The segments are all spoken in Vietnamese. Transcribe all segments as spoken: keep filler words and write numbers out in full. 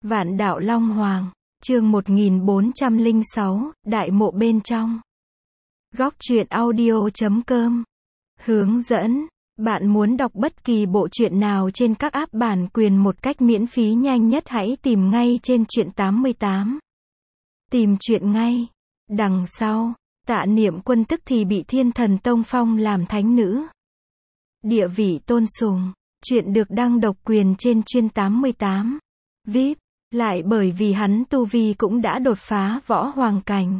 Vạn đạo Long Hoàng, chương một nghìn bốn trăm lẻ sáu, Đại mộ bên trong. Góc truyện audio chấm com. Hướng dẫn. Bạn muốn đọc bất kỳ bộ truyện nào trên các app bản quyền một cách miễn phí nhanh nhất hãy tìm ngay trên truyện tám mươi tám. Tìm truyện ngay. Đằng sau, Tạ Niệm Quân tức thì bị Thiên Thần Tông phong làm thánh nữ. Địa vị tôn sùng. Truyện được đăng độc quyền trên chuyên tám mươi tám. vê i pê. Lại bởi vì hắn tu vi cũng đã đột phá võ hoàng cảnh,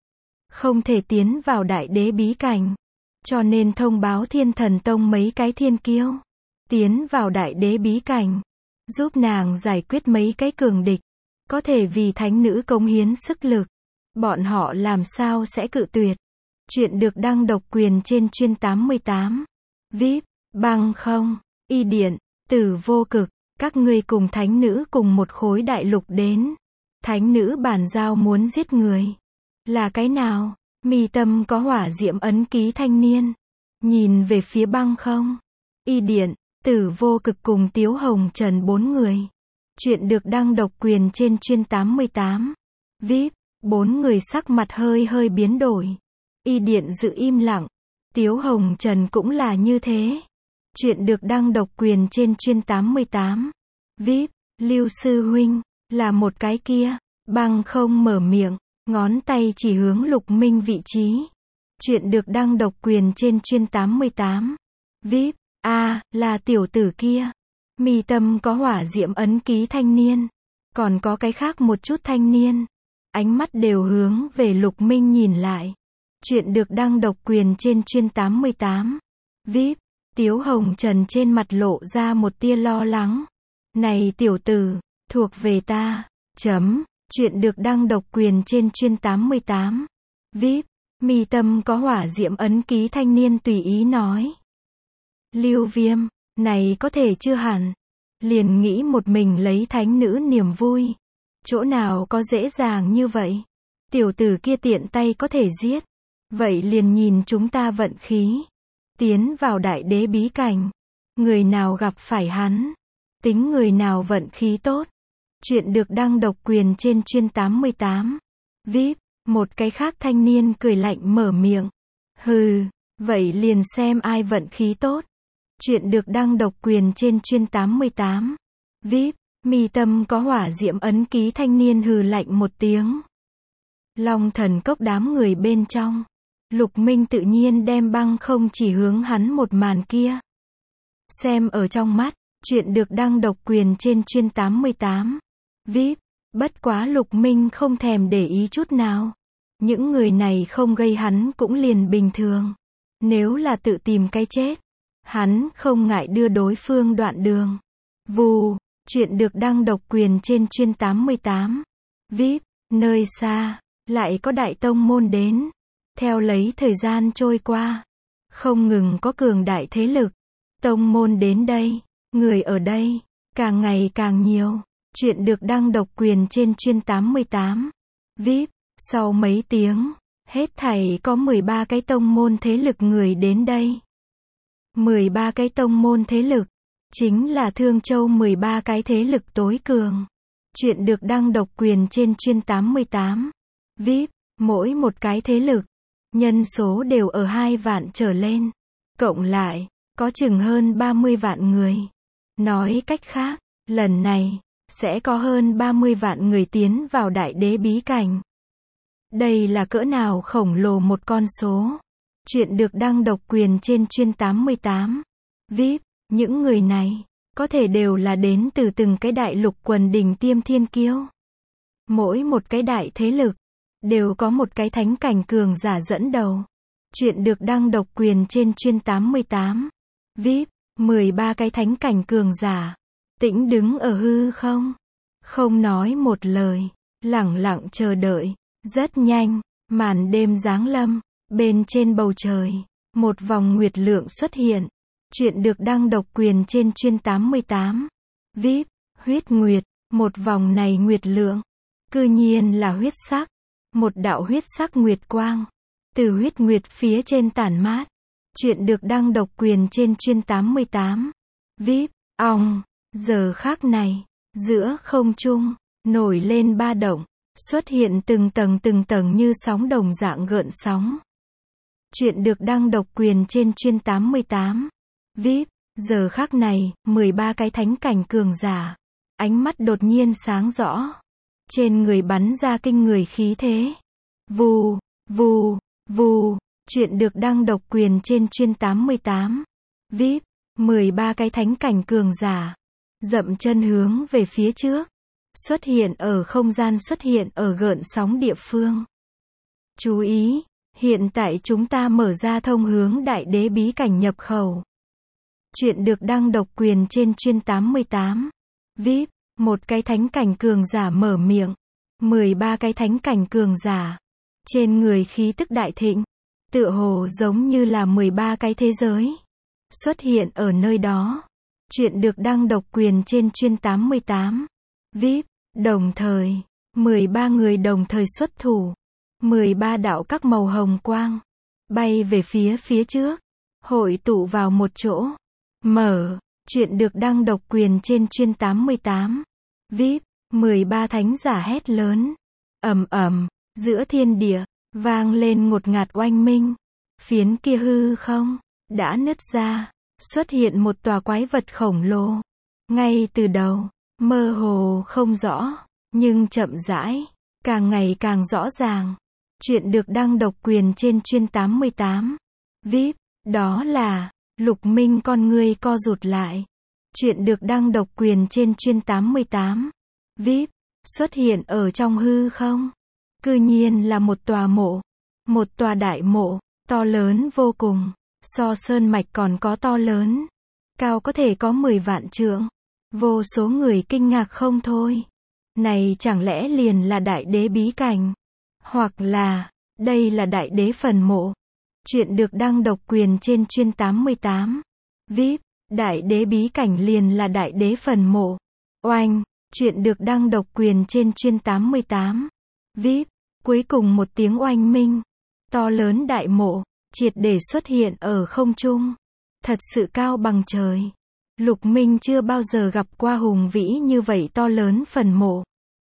không thể tiến vào đại đế bí cảnh, cho nên thông báo Thiên Thần Tông mấy cái thiên kiêu tiến vào đại đế bí cảnh, giúp nàng giải quyết mấy cái cường địch, có thể vì thánh nữ cống hiến sức lực. Bọn họ làm sao sẽ cự tuyệt? Chuyện được đăng độc quyền trên chuyên tám mươi tám. vê i pê. Bằng không, y điện, Tử Vô Cực, các ngươi cùng thánh nữ cùng một khối đại lục đến. Thánh nữ bàn giao muốn giết người. Là cái nào? Mi tâm có hỏa diễm ấn ký thanh niên. Nhìn về phía băng không. Y điện, Tử Vô Cực cùng Tiếu Hồng Trần bốn người. Chuyện được đăng độc quyền trên chuyên tám mươi tám. vê i pê. Bốn người sắc mặt hơi hơi biến đổi. Y điện giữ im lặng. Tiếu Hồng Trần cũng là như thế. Chuyện được đăng độc quyền trên chuyên tám mươi tám. vê i pê. Lưu sư huynh, là một cái kia. Băng không mở miệng, ngón tay chỉ hướng Lục Minh vị trí. Chuyện được đăng độc quyền trên chuyên tám mươi tám. vê i pê. A, à, là tiểu tử kia. Mi tâm có hỏa diễm ấn ký thanh niên. Còn có cái khác một chút thanh niên. Ánh mắt đều hướng về Lục Minh nhìn lại. Chuyện được đăng độc quyền trên chuyên tám mươi tám. vê i pê. Tiếu Hồng Trần trên mặt lộ ra một tia lo lắng. Này tiểu tử, thuộc về ta. Chấm. Chuyện được đăng độc quyền trên chuyên tám mươi tám. vê i pê. Mi tâm có hỏa diễm ấn ký thanh niên tùy ý nói. Lưu Viêm, này có thể chưa hẳn. Liền nghĩ một mình lấy thánh nữ niềm vui. Chỗ nào có dễ dàng như vậy. Tiểu tử kia tiện tay có thể giết. Vậy liền nhìn chúng ta vận khí. Tiến vào đại đế bí cảnh. Người nào gặp phải hắn. Tính người nào vận khí tốt. Chuyện được đăng độc quyền trên chuyên tám mươi tám. vê i pê. Một cái khác thanh niên cười lạnh mở miệng. Hừ, vậy liền xem ai vận khí tốt. Chuyện được đăng độc quyền trên chuyên tám mươi tám. vê i pê. Mi tâm có hỏa diễm ấn ký thanh niên hừ lạnh một tiếng. Long Thần Cốc đám người bên trong. Lục Minh tự nhiên đem băng không chỉ hướng hắn một màn kia. Xem ở trong mắt, chuyện được đăng độc quyền trên chuyên tám mươi tám. vê i pê. Bất quá Lục Minh không thèm để ý chút nào. Những người này không gây hắn cũng liền bình thường. Nếu là tự tìm cái chết, hắn không ngại đưa đối phương đoạn đường. Vù, chuyện được đăng độc quyền trên chuyên tám mươi tám. vê i pê. Nơi xa, lại có đại tông môn đến. Theo lấy thời gian trôi qua, không ngừng có cường đại thế lực. Tông môn đến đây, người ở đây, càng ngày càng nhiều. Chuyện được đăng độc quyền trên chuyên tám mươi tám. vê i pê. Sau mấy tiếng, hết thảy có mười ba cái tông môn thế lực người đến đây. mười ba cái tông môn thế lực, chính là Thương Châu mười ba cái thế lực tối cường. Chuyện được đăng độc quyền trên chuyên tám mươi tám. vê i pê. Mỗi một cái thế lực, nhân số đều ở hai vạn trở lên. Cộng lại, có chừng hơn ba mươi vạn người. Nói cách khác, lần này, sẽ có hơn ba mươi vạn người tiến vào đại đế bí cảnh. Đây là cỡ nào khổng lồ một con số. Chuyện được đăng độc quyền trên chuyên tám mươi tám. vê i pê. Những người này, có thể đều là đến từ từng cái đại lục quần đỉnh tiêm thiên kiêu. Mỗi một cái đại thế lực, đều có một cái thánh cảnh cường giả dẫn đầu. Chuyện được đăng độc quyền trên chuyên tám mươi tám. vê i pê. mười ba cái thánh cảnh cường giả. Tĩnh đứng ở hư không. Không nói một lời. Lẳng lặng chờ đợi. Rất nhanh, màn đêm giáng lâm. Bên trên bầu trời, một vòng nguyệt lượng xuất hiện. Chuyện được đăng độc quyền trên chuyên tám mươi tám. vê i pê. Huyết nguyệt. Một vòng này nguyệt lượng, cư nhiên là huyết sắc. Một đạo huyết sắc nguyệt quang. Từ huyết nguyệt phía trên tản mát. Chuyện được đăng độc quyền trên chuyên tám mươi tám. vê i pê. Ong. Giờ khắc này, giữa không trung, nổi lên ba động, xuất hiện từng tầng từng tầng như sóng đồng dạng gợn sóng. Chuyện được đăng độc quyền trên chuyên tám mươi tám. vê i pê, giờ khắc này, mười ba cái thánh cảnh cường giả. Ánh mắt đột nhiên sáng rõ. Trên người bắn ra kinh người khí thế. Vù, vù, vù. Chuyện được đăng độc quyền trên chuyên tám mươi tám. vê i pê, mười ba cái thánh cảnh cường giả. Dậm chân hướng về phía trước. Xuất hiện ở không gian, xuất hiện ở gợn sóng địa phương. Chú ý, hiện tại chúng ta mở ra thông hướng đại đế bí cảnh nhập khẩu. Chuyện được đăng độc quyền trên chuyên tám mươi tám. vê i pê, một cái thánh cảnh cường giả mở miệng. mười ba cái thánh cảnh cường giả. Trên người khí tức đại thịnh. Tựa hồ giống như là mười ba cái thế giới. Xuất hiện ở nơi đó. Chuyện được đăng độc quyền trên chuyên tám mươi tám. vê i pê, đồng thời, mười ba người đồng thời xuất thủ. mười ba đạo các màu hồng quang. Bay về phía phía trước. Hội tụ vào một chỗ. Mở. Chuyện được đăng độc quyền trên chuyên tám mươi tám. vê i pê, mười ba thánh giả hét lớn. Ầm ầm, giữa thiên địa, vang lên ngột ngạt oanh minh. Phiến kia hư không, đã nứt ra. Xuất hiện một tòa quái vật khổng lồ. Ngay từ đầu, mơ hồ không rõ, nhưng chậm rãi, càng ngày càng rõ ràng. Chuyện được đăng độc quyền trên chuyên tám mươi tám. vê i pê, đó là, Lục Minh con ngươi co rụt lại. Chuyện được đăng độc quyền trên chuyên tám mươi tám. vê i pê, xuất hiện ở trong hư không. Cư nhiên là một tòa mộ. Một tòa đại mộ, to lớn vô cùng. So sơn mạch còn có to lớn. Cao có thể có mười vạn trượng. Vô số người kinh ngạc không thôi. Này chẳng lẽ liền là đại đế bí cảnh? Hoặc là, đây là đại đế phần mộ. Chuyện được đăng độc quyền trên chuyên tám mươi tám. vê i pê, đại đế bí cảnh liền là đại đế phần mộ. Oanh, chuyện được đăng độc quyền trên chuyên tám mươi tám. vê i pê, cuối cùng một tiếng oanh minh. To lớn đại mộ, triệt để xuất hiện ở không trung. Thật sự cao bằng trời. Lục Minh chưa bao giờ gặp qua hùng vĩ như vậy to lớn phần mộ.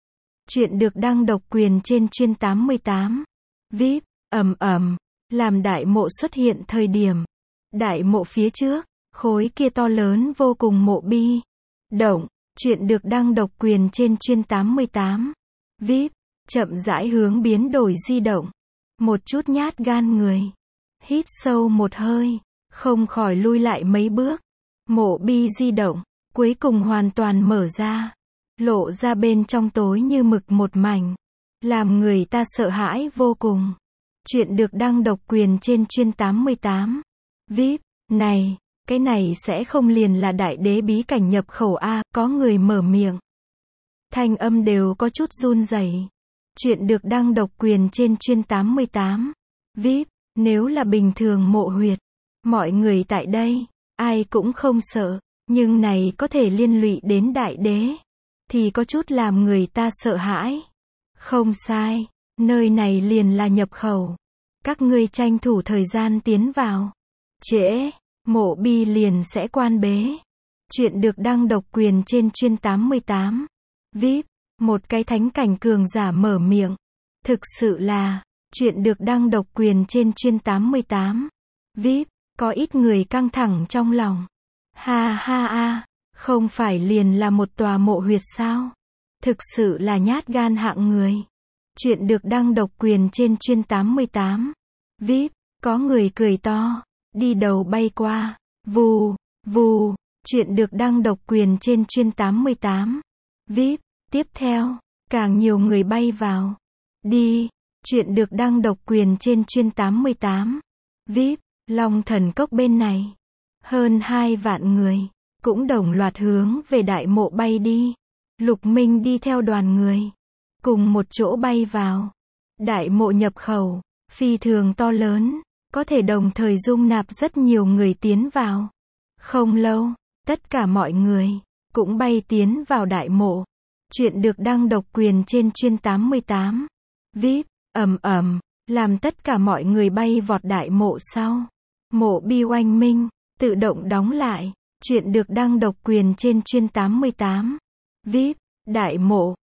Chuyện được đăng độc quyền trên chuyên tám mươi tám. vê i pê, ầm ầm, làm đại mộ xuất hiện thời điểm. Đại mộ phía trước, khối kia to lớn vô cùng mộ bi. Động, chuyện được đăng độc quyền trên chuyên tám mươi tám. vê i pê, chậm rãi hướng biến đổi di động. Một chút nhát gan người. Hít sâu một hơi, không khỏi lui lại mấy bước. Mộ bi di động, cuối cùng hoàn toàn mở ra. Lộ ra bên trong tối như mực một mảnh. Làm người ta sợ hãi vô cùng. Chuyện được đăng độc quyền trên chuyên tám mươi tám. vê i pê, này, cái này sẽ không liền là đại đế bí cảnh nhập khẩu a, có người mở miệng. Thanh âm đều có chút run rẩy. Chuyện được đăng độc quyền trên chuyên tám mươi tám. vê i pê, nếu là bình thường mộ huyệt, mọi người tại đây, ai cũng không sợ, nhưng này có thể liên lụy đến đại đế, thì có chút làm người ta sợ hãi. Không sai, nơi này liền là nhập khẩu. Các ngươi tranh thủ thời gian tiến vào. Trễ, mộ bi liền sẽ quan bế. Chuyện được đăng độc quyền trên chuyên tám mươi tám. vê i pê, một cái thánh cảnh cường giả mở miệng. Thực sự là, chuyện được đăng độc quyền trên chuyên tám mươi tám. vê i pê, có ít người căng thẳng trong lòng. Ha ha a, không phải liền là một tòa mộ huyệt sao? Thực sự là nhát gan hạng người. Chuyện được đăng độc quyền trên chuyên tám mươi tám. vê i pê, có người cười to, đi đầu bay qua. Vù, vù, chuyện được đăng độc quyền trên chuyên tám mươi tám. vê i pê, tiếp theo, càng nhiều người bay vào. Đi, chuyện được đăng độc quyền trên chuyên tám mươi tám. vê i pê, Long Thần Cốc bên này. Hơn hai vạn người, cũng đồng loạt hướng về đại mộ bay đi. Lục Minh đi theo đoàn người, cùng một chỗ bay vào. Đại mộ nhập khẩu, phi thường to lớn, có thể đồng thời dung nạp rất nhiều người tiến vào. Không lâu, tất cả mọi người, cũng bay tiến vào đại mộ. Chuyện được đăng độc quyền trên chuyên tám mươi tám. vê i pê, ầm ầm, làm tất cả mọi người bay vọt đại mộ sau. Mộ bi oanh minh, tự động đóng lại. Chuyện được đăng độc quyền trên chuyên tám mươi tám. vê i pê, đại mộ,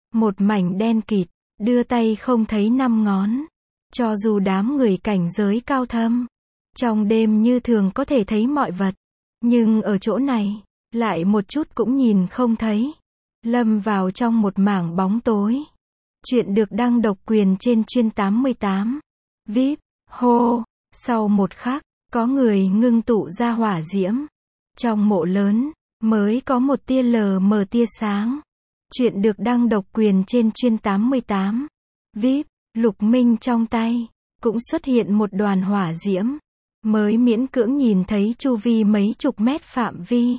Một mảnh đen kịt, đưa tay không thấy năm ngón. Cho dù đám người cảnh giới cao thâm, trong đêm như thường có thể thấy mọi vật, nhưng ở chỗ này, lại một chút cũng nhìn không thấy. Lâm vào trong một mảng bóng tối. Chuyện được đăng độc quyền trên chuyên tám mươi tám. vê i pê, hô, sau một khắc, có người ngưng tụ ra hỏa diễm. Trong mộ lớn, mới có một tia lờ mờ tia sáng. Chuyện được đăng độc quyền trên chuyên tám mươi tám. vê i pê, Lục Minh trong tay, cũng xuất hiện một đoàn hỏa diễm. Mới miễn cưỡng nhìn thấy chu vi mấy chục mét phạm vi.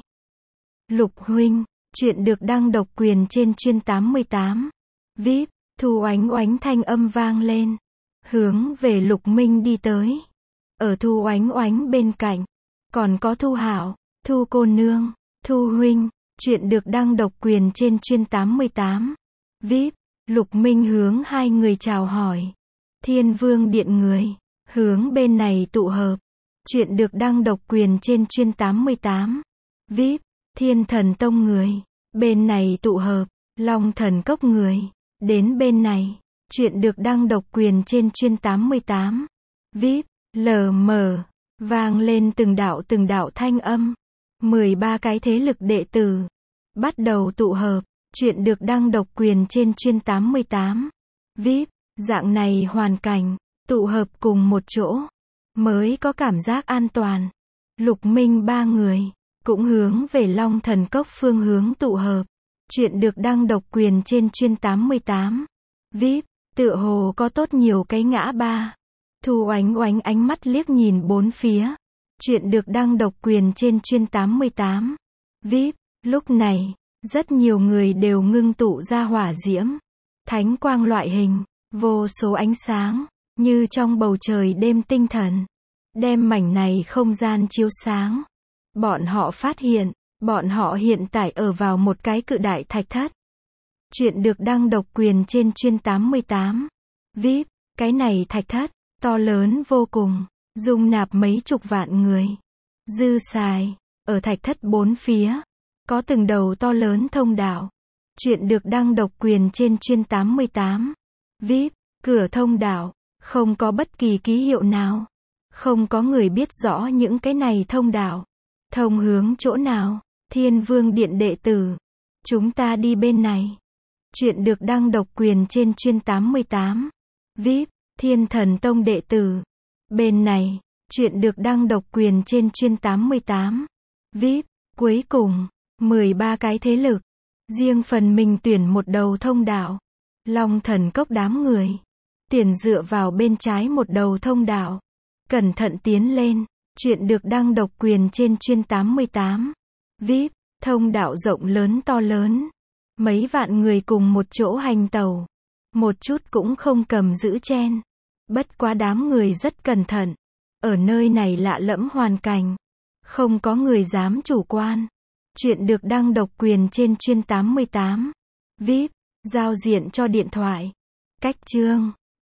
Lục huynh, chuyện được đăng độc quyền trên chuyên tám mươi tám. vê i pê, Thu Oánh Oánh thanh âm vang lên. Hướng về Lục Minh đi tới. Ở Thu Oánh Oánh bên cạnh, còn có Thu Hạo, Thu cô nương, Thu huynh, chuyện được đăng độc quyền trên chuyên tám mươi tám. vê i pê, Lục Minh hướng hai người chào hỏi. Thiên Vương Điện người, hướng bên này tụ hợp. Chuyện được đăng độc quyền trên chuyên tám mươi tám. vê i pê, Thiên Thần Tông người, bên này tụ hợp. Long Thần Cốc người, đến bên này. Chuyện được đăng độc quyền trên chuyên tám mươi tám. vê i pê, lờ mờ, vang lên từng đạo từng đạo thanh âm. mười ba cái thế lực đệ tử, bắt đầu tụ hợp. Chuyện được đăng độc quyền trên chuyên tám mươi tám. vê i pê, dạng này hoàn cảnh, tụ hợp cùng một chỗ, mới có cảm giác an toàn. Lục Minh ba người, cũng hướng về Long Thần Cốc phương hướng tụ hợp. Chuyện được đăng độc quyền trên chuyên tám mươi tám. vê i pê, tựa hồ có tốt nhiều cái ngã ba. Thu Oánh Oánh ánh mắt liếc nhìn bốn phía. Chuyện được đăng độc quyền trên chuyên tám mươi tám. vê i pê, lúc này, rất nhiều người đều ngưng tụ ra hỏa diễm. Thánh quang loại hình, vô số ánh sáng, như trong bầu trời đêm tinh thần. Đem mảnh này không gian chiếu sáng. Bọn họ phát hiện, bọn họ hiện tại ở vào một cái cự đại thạch thất. Chuyện được đăng độc quyền trên chuyên tám mươi tám. vê i pê, cái này thạch thất, to lớn vô cùng, dung nạp mấy chục vạn người. Dư xài, ở thạch thất bốn phía, có từng đầu to lớn thông đạo. Chuyện được đăng độc quyền trên chuyên tám mươi tám. vê i pê, cửa thông đạo, không có bất kỳ ký hiệu nào. Không có người biết rõ những cái này thông đạo. Thông hướng chỗ nào? Thiên Vương Điện đệ tử. Chúng ta đi bên này. Chuyện được đăng độc quyền trên chuyên tám mươi tám. vê i pê, Thiên Thần Tông đệ tử. Bên này, chuyện được đăng độc quyền trên chuyên tám mươi tám. vê i pê, cuối cùng, mười ba cái thế lực. Riêng phần mình tuyển một đầu thông đạo. Long Thần Cốc đám người. Tuyển dựa vào bên trái một đầu thông đạo. Cẩn thận tiến lên. Chuyện được đăng độc quyền trên chuyên tám mươi tám. vê i pê, thông đạo rộng lớn to lớn. Mấy vạn người cùng một chỗ hành tàu. Một chút cũng không cầm giữ chen. Bất quá đám người rất cẩn thận. Ở nơi này lạ lẫm hoàn cảnh. Không có người dám chủ quan. Chuyện được đăng độc quyền trên chuyên tám mươi tám. vê i pê, giao diện cho điện thoại. Cách chương.